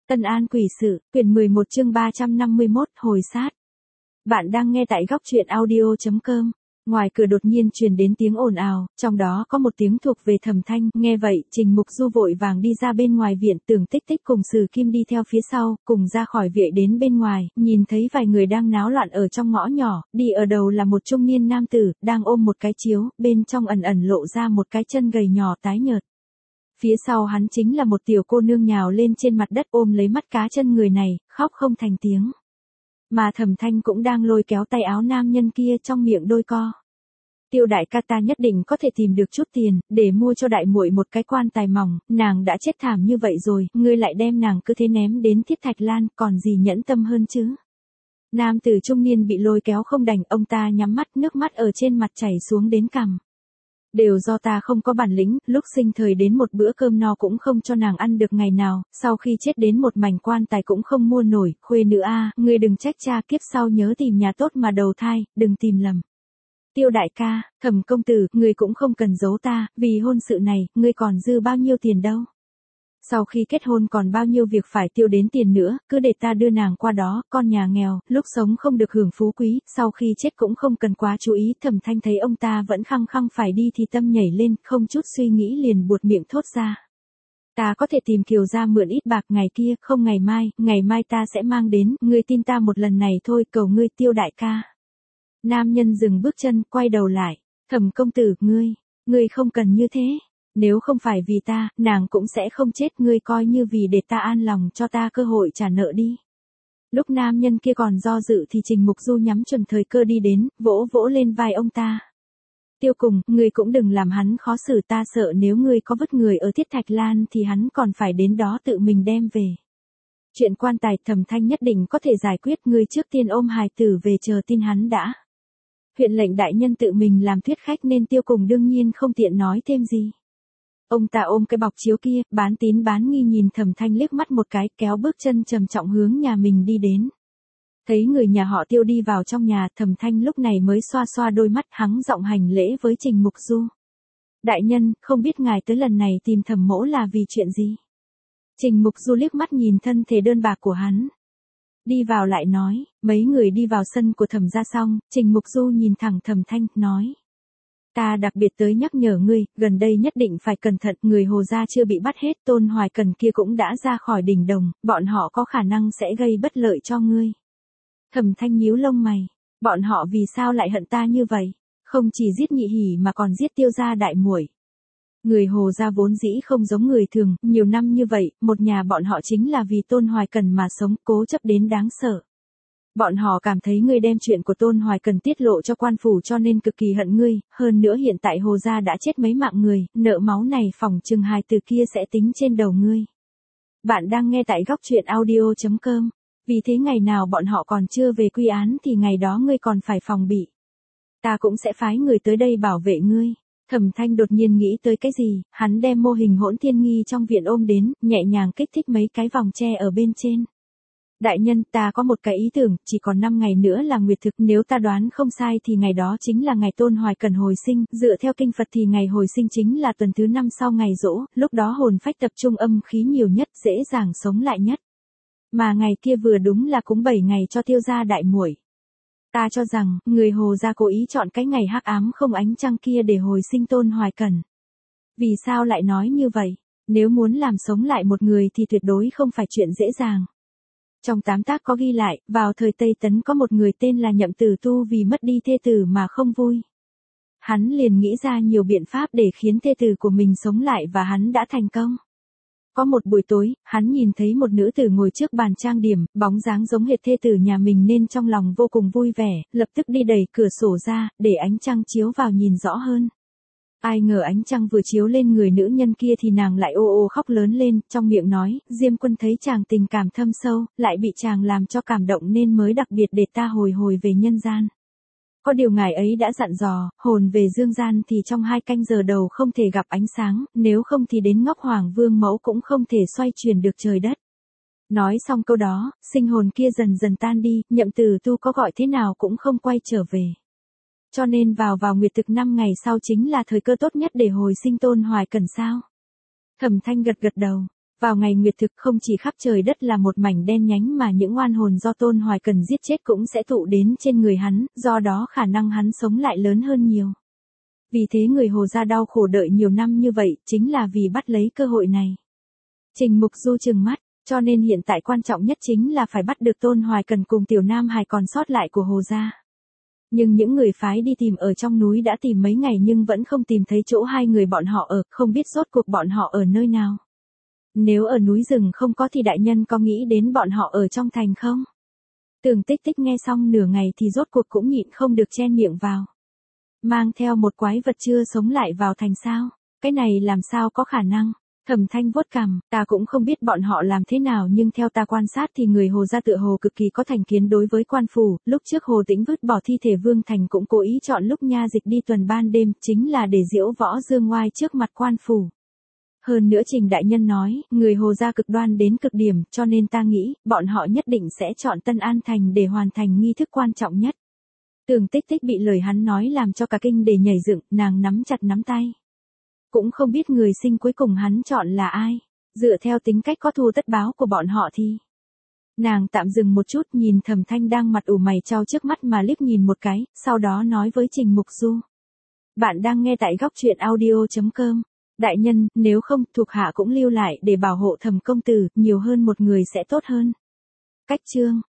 Tân An quỷ sự, quyển 11 chương 351, hồi sát. Bạn đang nghe tại góc truyện audio.com. Ngoài cửa đột nhiên truyền đến tiếng ồn ào, trong đó có một tiếng thuộc về Thẩm Thanh. Nghe vậy, Trình Mục Du vội vàng đi ra bên ngoài viện, Tưởng Tích Tích cùng Sử Kim đi theo phía sau, cùng ra khỏi viện đến bên ngoài, nhìn thấy vài người đang náo loạn ở trong ngõ nhỏ, đi ở đầu là một trung niên nam tử, đang ôm một cái chiếu, bên trong ẩn ẩn lộ ra một cái chân gầy nhỏ tái nhợt. Phía sau hắn chính là một tiểu cô nương nhào lên trên mặt đất ôm lấy mắt cá chân người này, khóc không thành tiếng. Mà Thẩm Thanh cũng đang lôi kéo tay áo nam nhân kia, trong miệng đôi co. Tiêu đại ca, ta nhất định có thể tìm được chút tiền, để mua cho đại muội một cái quan tài mỏng, nàng đã chết thảm như vậy rồi, ngươi lại đem nàng cứ thế ném đến Thiết Thạch Lan, còn gì nhẫn tâm hơn chứ. Nam tử trung niên bị lôi kéo không đành, ông ta nhắm mắt, nước mắt ở trên mặt chảy xuống đến cằm. Đều do ta không có bản lĩnh, lúc sinh thời đến một bữa cơm no cũng không cho nàng ăn được ngày nào, sau khi chết đến một mảnh quan tài cũng không mua nổi, khuê nữ a, ngươi đừng trách cha, kiếp sau nhớ tìm nhà tốt mà đầu thai, đừng tìm lầm. Tiêu đại ca, Thẩm công tử, ngươi cũng không cần giấu ta, vì hôn sự này, ngươi còn dư bao nhiêu tiền đâu. Sau khi kết hôn còn bao nhiêu việc phải tiêu đến tiền nữa, cứ để ta đưa nàng qua đó, con nhà nghèo, lúc sống không được hưởng phú quý, sau khi chết cũng không cần quá chú ý. Thẩm Thanh thấy ông ta vẫn khăng khăng phải đi thì tâm nhảy lên, không chút suy nghĩ liền buột miệng thốt ra. Ta có thể tìm Kiều gia mượn ít bạc, ngày kia, không ngày mai ta sẽ mang đến, ngươi tin ta một lần này thôi, cầu ngươi Tiêu đại ca. Nam nhân dừng bước chân, quay đầu lại, Thẩm công tử, ngươi không cần như thế. Nếu không phải vì ta, nàng cũng sẽ không chết, ngươi coi như vì để ta an lòng cho ta cơ hội trả nợ đi. Lúc nam nhân kia còn do dự thì Trình Mục Du nhắm chuẩn thời cơ đi đến, vỗ vỗ lên vai ông ta. Tiêu cùng, ngươi cũng đừng làm hắn khó xử, ta sợ nếu ngươi có vứt người ở Thiết Thạch Lan thì hắn còn phải đến đó tự mình đem về. Chuyện quan tài Thẩm Thanh nhất định có thể giải quyết, ngươi trước tiên ôm hài tử về chờ tin hắn đã. Huyện lệnh đại nhân tự mình làm thuyết khách nên Tiêu cùng đương nhiên không tiện nói thêm gì. Ông ta ôm cái bọc chiếu kia, bán tín bán nghi nhìn Thẩm Thanh liếc mắt một cái, kéo bước chân trầm trọng hướng nhà mình đi đến. Thấy người nhà họ Tiêu đi vào trong nhà, Thẩm Thanh lúc này mới xoa xoa đôi mắt, hắng giọng hành lễ với Trình Mục Du. Đại nhân, không biết ngài tới lần này tìm Thẩm mỗ là vì chuyện gì? Trình Mục Du liếc mắt nhìn thân thể đơn bạc của hắn. Đi vào lại nói, mấy người đi vào sân của Thẩm gia xong, Trình Mục Du nhìn thẳng Thẩm Thanh, nói. Ta đặc biệt tới nhắc nhở ngươi, gần đây nhất định phải cẩn thận, người Hồ gia chưa bị bắt hết, Tôn Hoài Cần kia cũng đã ra khỏi đỉnh đồng, bọn họ có khả năng sẽ gây bất lợi cho ngươi. Thẩm Thanh nhíu lông mày, bọn họ vì sao lại hận ta như vậy, không chỉ giết Nhị Hỉ mà còn giết Tiêu gia đại muội. Người Hồ gia vốn dĩ không giống người thường, nhiều năm như vậy, một nhà bọn họ chính là vì Tôn Hoài Cần mà sống, cố chấp đến đáng sợ. Bọn họ cảm thấy ngươi đem chuyện của Tôn Hoài Cần tiết lộ cho quan phủ cho nên cực kỳ hận ngươi, hơn nữa hiện tại Hồ gia đã chết mấy mạng người, nợ máu này phỏng chừng hài từ kia sẽ tính trên đầu ngươi. Bạn đang nghe tại góc truyện audio.com, vì thế ngày nào bọn họ còn chưa về quy án thì ngày đó ngươi còn phải phòng bị. Ta cũng sẽ phái người tới đây bảo vệ ngươi. Thẩm Thanh đột nhiên nghĩ tới cái gì, hắn đem mô hình Hỗn Thiên Nghi trong viện ôm đến, nhẹ nhàng kích thích mấy cái vòng tre ở bên trên. Đại nhân, ta có một cái ý tưởng, chỉ còn 5 ngày nữa là nguyệt thực, nếu ta đoán không sai thì ngày đó chính là ngày Tôn Hoài Cần hồi sinh, dựa theo kinh Phật thì ngày hồi sinh chính là tuần thứ 5 sau ngày giỗ, lúc đó hồn phách tập trung âm khí nhiều nhất, dễ dàng sống lại nhất. Mà ngày kia vừa đúng là cúng 7 ngày cho Tiêu gia đại muội. Ta cho rằng, người Hồ gia cố ý chọn cái ngày hắc ám không ánh trăng kia để hồi sinh Tôn Hoài Cần. Vì sao lại nói như vậy? Nếu muốn làm sống lại một người thì tuyệt đối không phải chuyện dễ dàng. Trong tám tác có ghi lại, vào thời Tây Tấn có một người tên là Nhậm Tử Tu vì mất đi thê tử mà không vui. Hắn liền nghĩ ra nhiều biện pháp để khiến thê tử của mình sống lại và hắn đã thành công. Có một buổi tối, hắn nhìn thấy một nữ tử ngồi trước bàn trang điểm, bóng dáng giống hệt thê tử nhà mình nên trong lòng vô cùng vui vẻ, lập tức đi đẩy cửa sổ ra, để ánh trăng chiếu vào nhìn rõ hơn. Ai ngờ ánh trăng vừa chiếu lên người nữ nhân kia thì nàng lại ô ô khóc lớn lên, trong miệng nói, Diêm Quân thấy chàng tình cảm thâm sâu, lại bị chàng làm cho cảm động nên mới đặc biệt để ta hồi về nhân gian. Có điều ngài ấy đã dặn dò, hồn về dương gian thì trong 2 canh giờ đầu không thể gặp ánh sáng, nếu không thì đến Ngọc Hoàng Vương mẫu cũng không thể xoay chuyển được trời đất. Nói xong câu đó, sinh hồn kia dần dần tan đi, Nhậm Tử Tu có gọi thế nào cũng không quay trở về. Cho nên vào nguyệt thực 5 ngày sau chính là thời cơ tốt nhất để hồi sinh Tôn Hoài Cần sao? Thẩm Thanh gật đầu. Vào ngày nguyệt thực không chỉ khắp trời đất là một mảnh đen nhánh mà những oan hồn do Tôn Hoài Cần giết chết cũng sẽ tụ đến trên người hắn, do đó khả năng hắn sống lại lớn hơn nhiều. Vì thế người Hồ gia đau khổ đợi nhiều năm như vậy, chính là vì bắt lấy cơ hội này. Trình Mục Du trừng mắt, cho nên hiện tại quan trọng nhất chính là phải bắt được Tôn Hoài Cần cùng Tiểu Nam Hải còn sót lại của Hồ gia. Nhưng những người phái đi tìm ở trong núi đã tìm mấy ngày nhưng vẫn không tìm thấy chỗ hai người bọn họ ở, không biết rốt cuộc bọn họ ở nơi nào. Nếu ở núi rừng không có thì đại nhân có nghĩ đến bọn họ ở trong thành không? Tưởng Tích Tích nghe xong nửa ngày thì rốt cuộc cũng nhịn không được chen miệng vào. Mang theo một quái vật chưa sống lại vào thành sao? Cái này làm sao có khả năng? Thẩm Thanh vuốt cằm, ta cũng không biết bọn họ làm thế nào nhưng theo ta quan sát thì người Hồ gia tựa hồ cực kỳ có thành kiến đối với quan phủ, lúc trước Hồ Tĩnh vứt bỏ thi thể Vương Thành cũng cố ý chọn lúc nha dịch đi tuần ban đêm, chính là để diễu võ dương ngoai trước mặt quan phủ. Hơn nữa Trình đại nhân nói, người Hồ gia cực đoan đến cực điểm, cho nên ta nghĩ, bọn họ nhất định sẽ chọn Tân An Thành để hoàn thành nghi thức quan trọng nhất. Tưởng Tích Tích bị lời hắn nói làm cho cả kinh để nhảy dựng, nàng nắm chặt nắm tay. Cũng không biết người sinh cuối cùng hắn chọn là ai, dựa theo tính cách có thù tất báo của bọn họ thì. Nàng tạm dừng một chút nhìn Thẩm Thanh đang mặt ủ mày chau trước mắt mà liếc nhìn một cái, sau đó nói với Trình Mục Du. Bạn đang nghe tại góc truyện audio.com. Đại nhân, nếu không, thuộc hạ cũng lưu lại để bảo hộ Thẩm công tử, nhiều hơn một người sẽ tốt hơn. Cách chương.